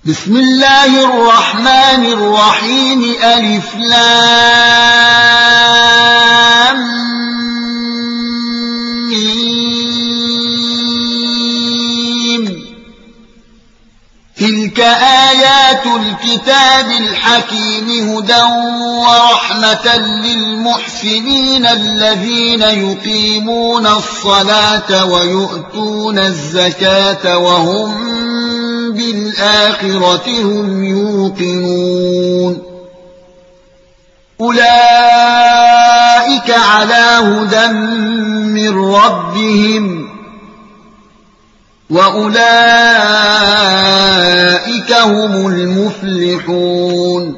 بسم الله الرحمن الرحيم ألف لام ميم. تلك آيات الكتاب الحكيم هدى ورحمة للمحسنين الذين يقيمون الصلاة ويؤتون الزكاة وهم بالآخرة هم يوقنون. أولئك على هدى من ربهم وأولئك هم المفلحون.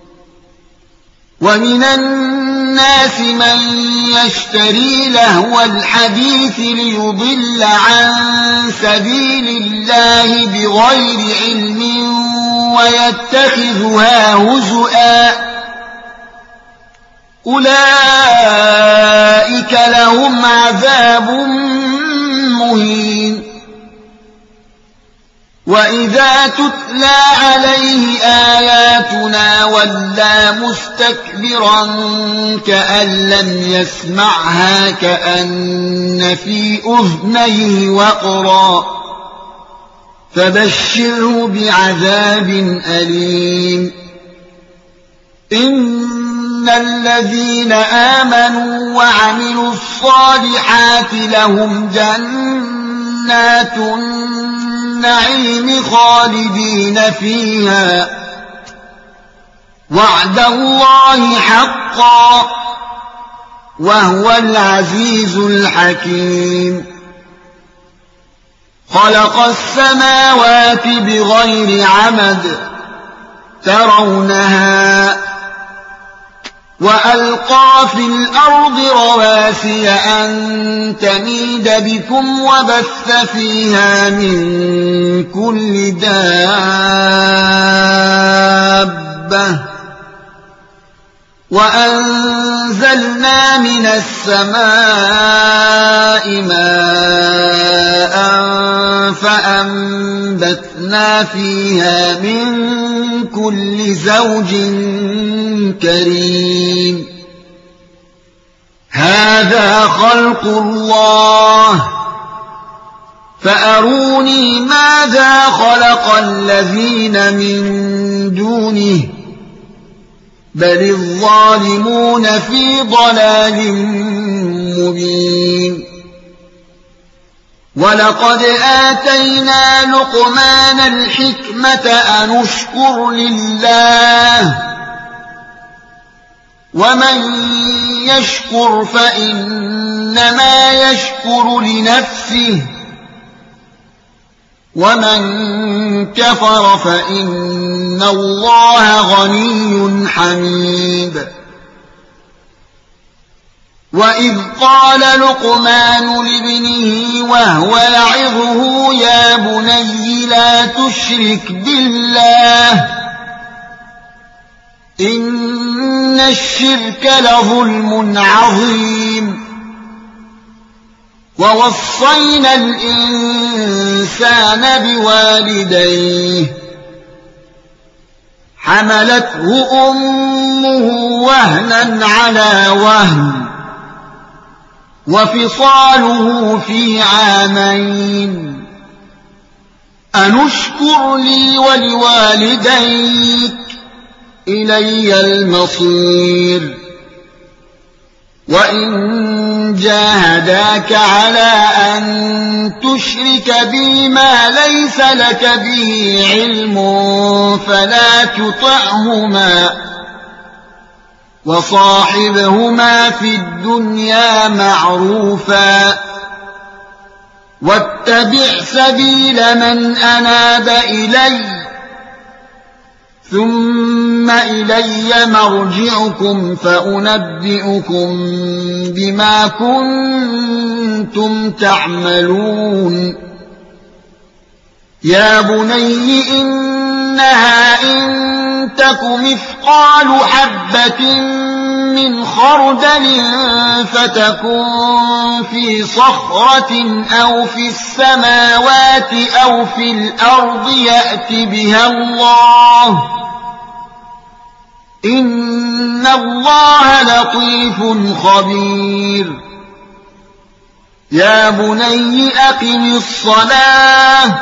ومن الناس من يشتري لهو الحديث ليضل عن سبيل الله بغير علم ويتخذها هزؤا أولئك لهم عذاب مهين. وإذا تتلى عليه آياتنا ولى مستكبرا كأن لم يسمعها كأن في أذنيه وقرا فبشره بعذاب أليم. إن الذين آمنوا وعملوا الصالحات لهم جنات النعيم خالدين فيها وعد الله حقا وهو العزيز الحكيم. خلق السماوات بغير عمد ترونها وألقى في الأرض رواسي أن تميد بكم وبث فيها من كل دابة وأنزلنا من السماء ماء فأنبتنا فيها من كل زوج كريم. هذا خلق الله فأروني ماذا خلق الذين من دونه بل الظالمون في ضلال مبين. ولقد آتينا لقمان الحكمة أن اشكر لله ومن يشكر فإنما يشكر لنفسه ومن كفر فإن الله غني حميد. وإذ قال لقمان لابنه وهو يعظه يا بني لا تشرك بالله إن الشرك لظلم عظيم. ووصينا الإنسان بوالديه حملته أمه وهنا على وهن وفصاله في عامين أن اشكر لي ولوالديك إلي المصير. وإن جاهداك على أن تشرك بي ما ليس لك به علم فلا تطعهما وصاحبهما في الدنيا معروفا واتبع سبيل من أناب إلي ثم إلي مرجعكم فأنبئكم بما كنتم تعملون. يا بني إنها إن تك مثقال حبة من خردل فتكن في صخرة أو في السماوات أو في الأرض يأت بها الله إن الله لطيف خبير يا بني أقم الصلاة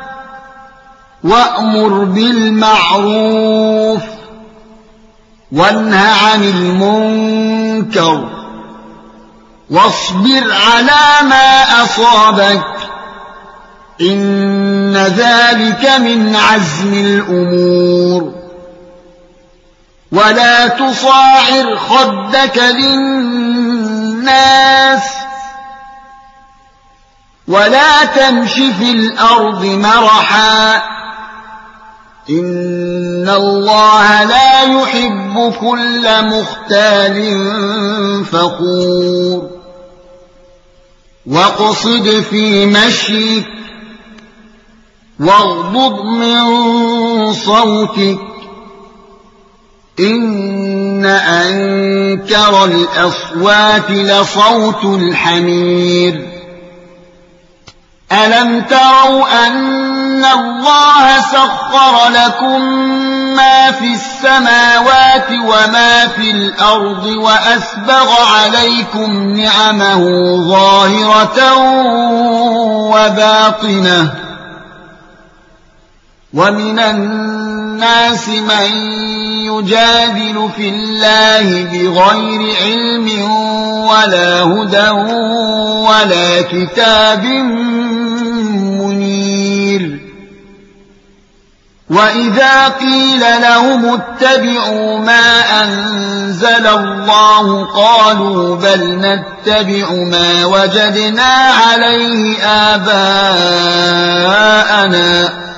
وأمر بالمعروف وانه عن المنكر واصبر على ما أصابك إن ذلك من عزم الأمور ولا تصاعر خدك للناس ولا تمش في الأرض مرحا إن الله لا يحب كل مختال فخور واقصد في مشيك واغضض من صوتك إن أنكر الأصوات لصوت الحمير ألم تروا أن الله سخر لكم ما في السماوات وما في الأرض وأسبغ عليكم نعمه ظاهرة وباطنة ومن الناس من يجادل في الله بغير علم ولا هدى ولا كتاب منير وإذا قيل لهم اتبعوا ما أنزل الله قالوا بل نتبع ما وجدنا عليه آباءنا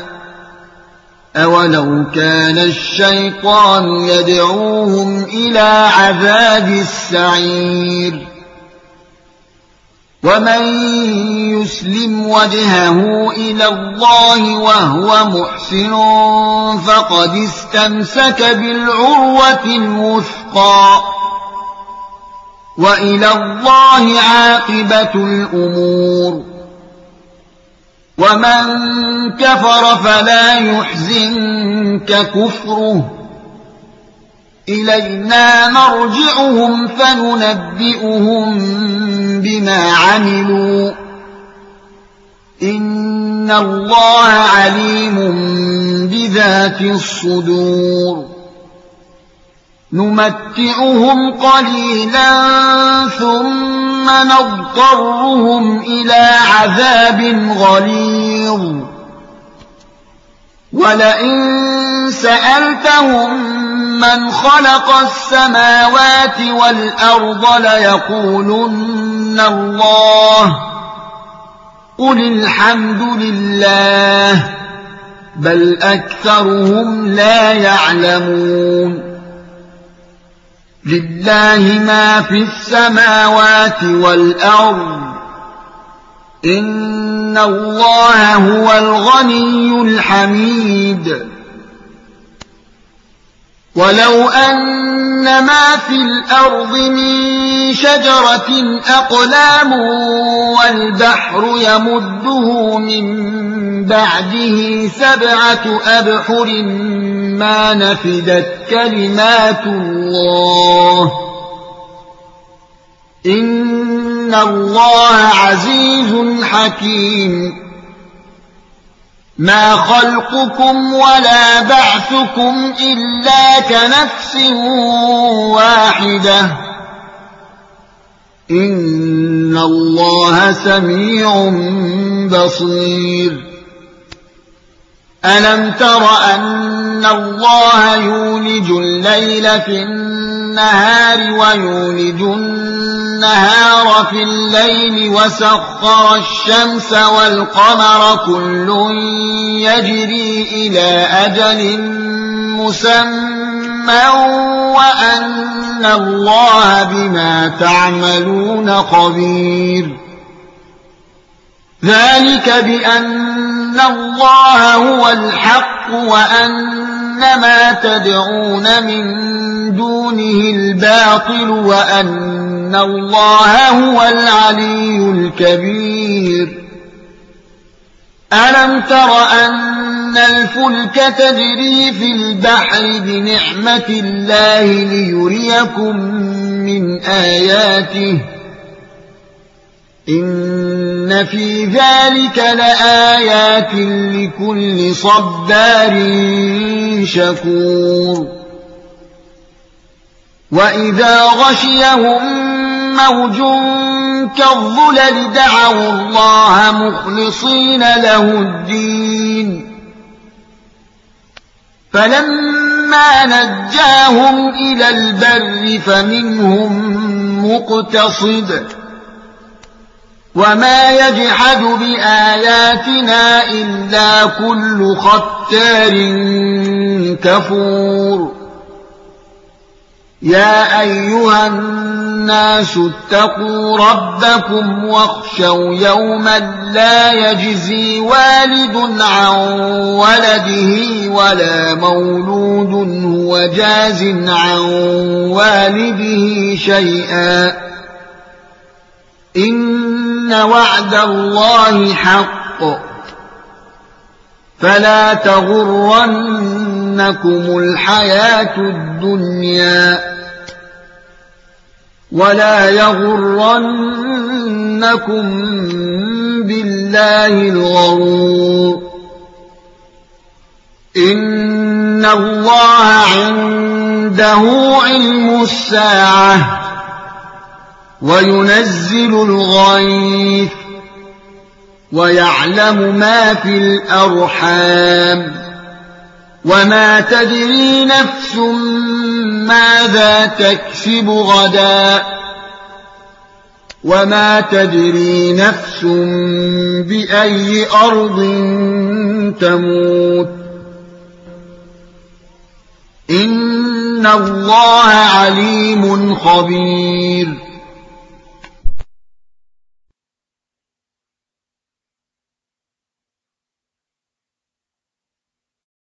أولو كان الشيطان يدعوهم إلى عذاب السعير ومن يسلم وجهه إلى الله وهو محسن فقد استمسك بالعروة الوثقى وإلى الله عاقبة الأمور ومن كفر فلا يحزنك كفره إلينا مرجعهم فننبئهم بما عملوا إن الله عليم بذات الصدور نمتعهم قليلا ثم نضطرهم إلى عذاب غليظ ولئن سألتهم من خلق السماوات والأرض ليقولن الله قل الحمد لله بل أكثرهم لا يعلمون لله ما في السماوات والأرض إن الله هو الغني الحميد ولو أن ما في الأرض من شجرة أقلام والبحر يمده من بعده 7 أبحر ما نفدت كلمات الله إن الله عزيز حكيم ما خلقكم ولا بعثكم إلا كنفس واحدة إن الله سميع بصير ألم تر أن الله يولج الليل في النهار ويولج النهار في الليل وسخر الشمس والقمر كل يجري إلى أجل مسمى وأن الله بما تعملون خبير ذلك بأن الله هو الحق وأن ما تدعون من دونه الباطل وأن الله هو العلي الكبير ألم تر أن الفلك تجري في البحر بنعمة الله ليريكم من آياته إن في ذلك لآيات لكل صبار شكور وإذا غشيهم موج كالظلل دعوا الله مخلصين له الدين فلما نجاهم إلى البر فمنهم مقتصد وما يجحد بآياتنا إلا كل ختار كفور يا أيها الناس اتقوا ربكم واخشوا يوما لا يجزي والد عن ولده ولا مولود هو جاز عن والده شيئا إن وعد الله حق فلا تغرنكم الحياة الدنيا ولا يغرنكم بالله الغرور إن الله عنده علم الساعة وينزل الغيث ويعلم ما في الأرحام وما تدري نفس ماذا تكسب غدا وما تدري نفس بأي أرض تموت إن الله عليم خبير